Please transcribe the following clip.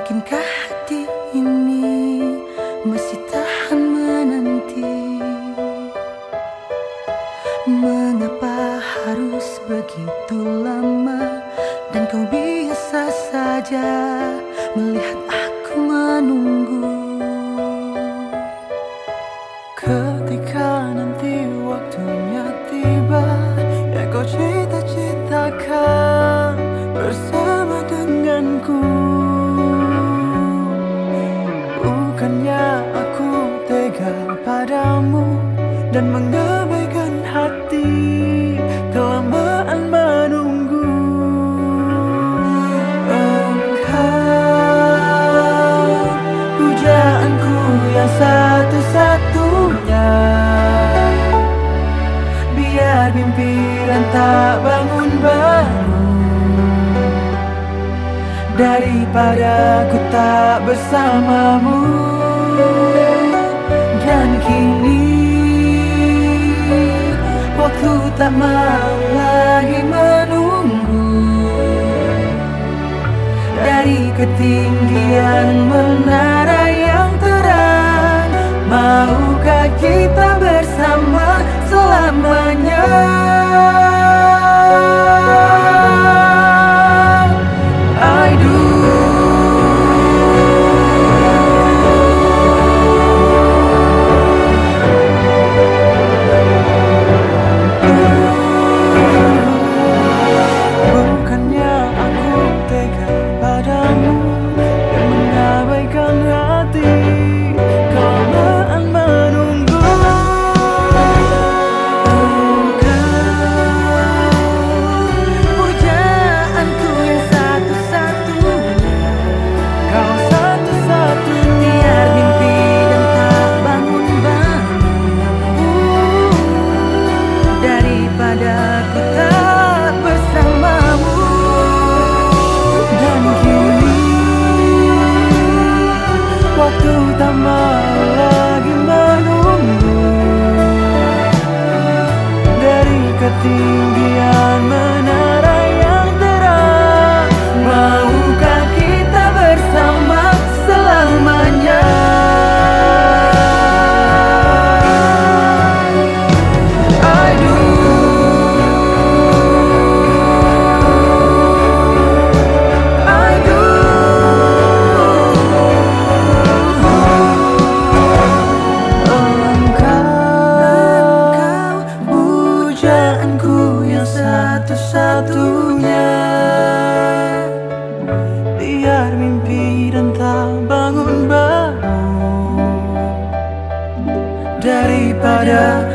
Yakinkah hati ini masih tahan menanti? Mengapa harus begitu lama dan kau biasa saja melihat aku menunggu? Ketika nanti waktunya tiba, yang kau cita-citakan bersama denganku, bukannya aku tega padamu dan mengabaikan hati kelamaan menunggu. Engkau pujaanku yang satu-satunya, biar mimpi dan tak bangun-bangun, daripada ku tak bersamamu. Dan kini waktu tak mau lagi menunggu, dari ketinggian menara yang terang, maukah kita bersama selamanya? I do. Bukannya aku tega padamu dan mengabaikan hati kelamaan menunggu. Engkau pujaanku yang satu-satunya, kau satu-satunya, Biar mimpi dan tak bangun-bangun, daripada ku tak bersamamu. Dan kini waktu tak mau lagi menunggu, dari ketinggian menara yang terang, Maukah kita bersama selamanya? I do. I do. Engkau pujaanku yang satu-satunya, biar mimpi dan tak bangun-bangun, daripada